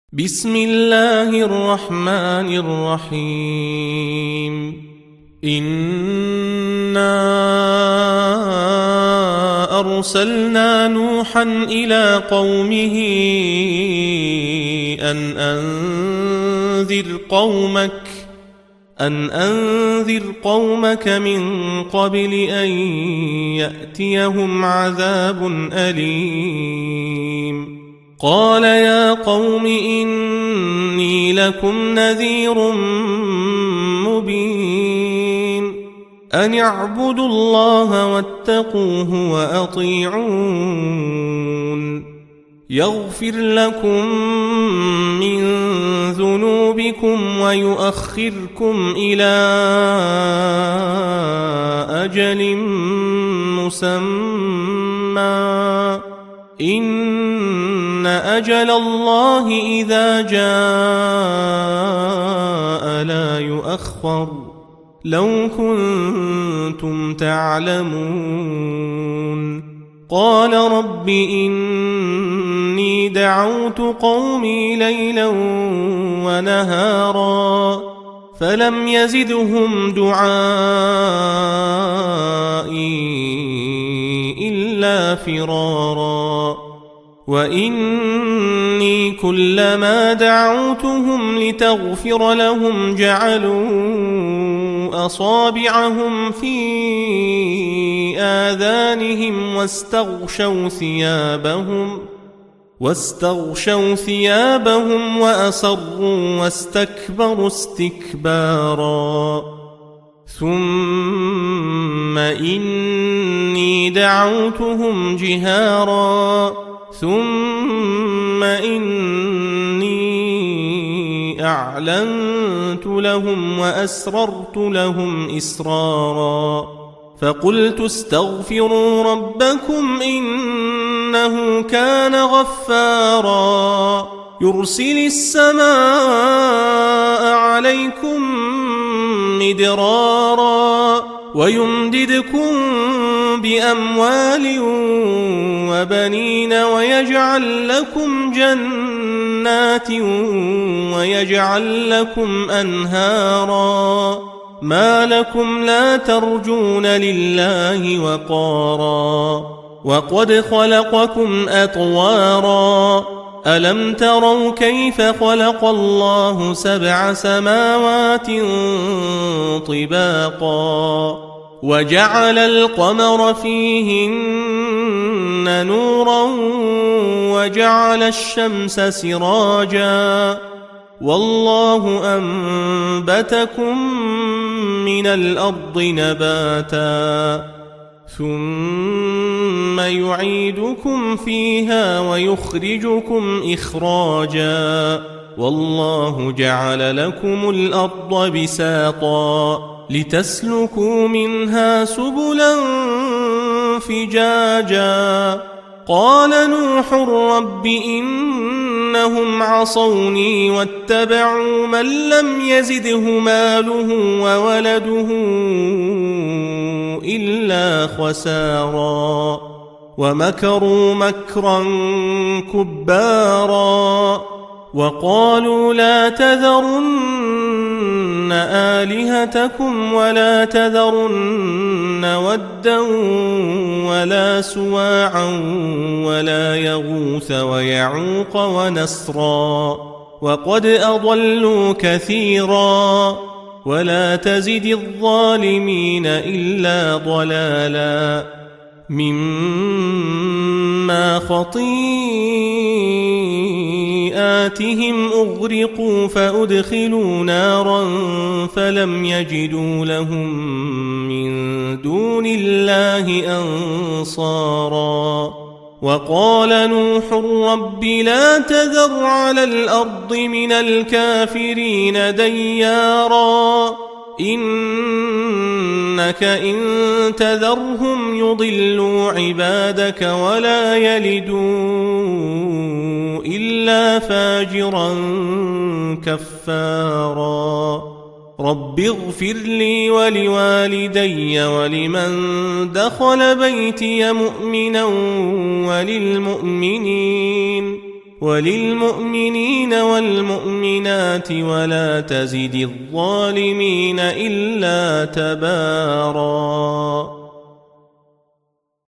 بسم الله الرحمن الرحيم إنا أرسلنا نوحا إلى قومه أن أنذر قومك من قبل أن يأتيهم عذاب أليم قال يا قوم إني لكم نذير مبين أن اعبدوا الله واتقوه وأطيعون يغفر لكم من ذنوبكم ويؤخركم إلى أجل مسمى إن أجل الله إذا جاء لا يؤخر لو كنتم تعلمون قال رب إني دعوت قومي ليلا ونهارا فلم يزدهم دعائي إلا فرارا وإني كلما دعوتهم لتغفر لهم جعلوا أصابعهم في آذانهم واستغشوا ثيابهم وأصروا واستكبروا استكبارا ثم إني دعوتهم جهارا ثم إني أعلنت لهم وأسررت لهم إسرارا فقلت استغفروا ربكم إنه كان غفارا يرسل السماء عليكم مدرارا ويمددكم بأموال وبنين ويجعل لكم جنات ويجعل لكم أنهارا ما لكم لا ترجون لله وقارا وقد خلقكم أطوارا ألم تروا كيف خلق الله 7 سماوات طباقا وجعل القمر فيهن نورا وجعل الشمس سراجا والله أنبتكم من الأرض نباتا ثم يعيدكم فيها ويخرجكم إخراجا والله جعل لكم الأرض بساطا لتسلكوا منها سبلا فجاجا قال نوح رب إنهم عصوني واتبعوا من لم يزده ماله وولده إلا خسارا ومكروا مكرا كبارا وقالوا لا تذرن آلهتكم ولا تذرن ودا ولا سواعا ولا يغوث ويعوق ونسرا وقد أضلوا كثيرا ولا تزد الظالمين إلا ضلالا مما خطيئاتهم أغرقوا فأدخلوا نارا فلم يجدوا لهم من دون الله أنصارا وقال نوح رب لا تذر على الأرض من الكافرين ديارا إنك إن تذرهم يضلوا عبادك ولا يلدوا إلا فاجرا كفارا رب اغفر لي ولوالدي ولمن دخل بيتي مؤمنا وللمؤمنين وللمؤمنين والمؤمنات ولا تزد الظالمين إلا تباراً.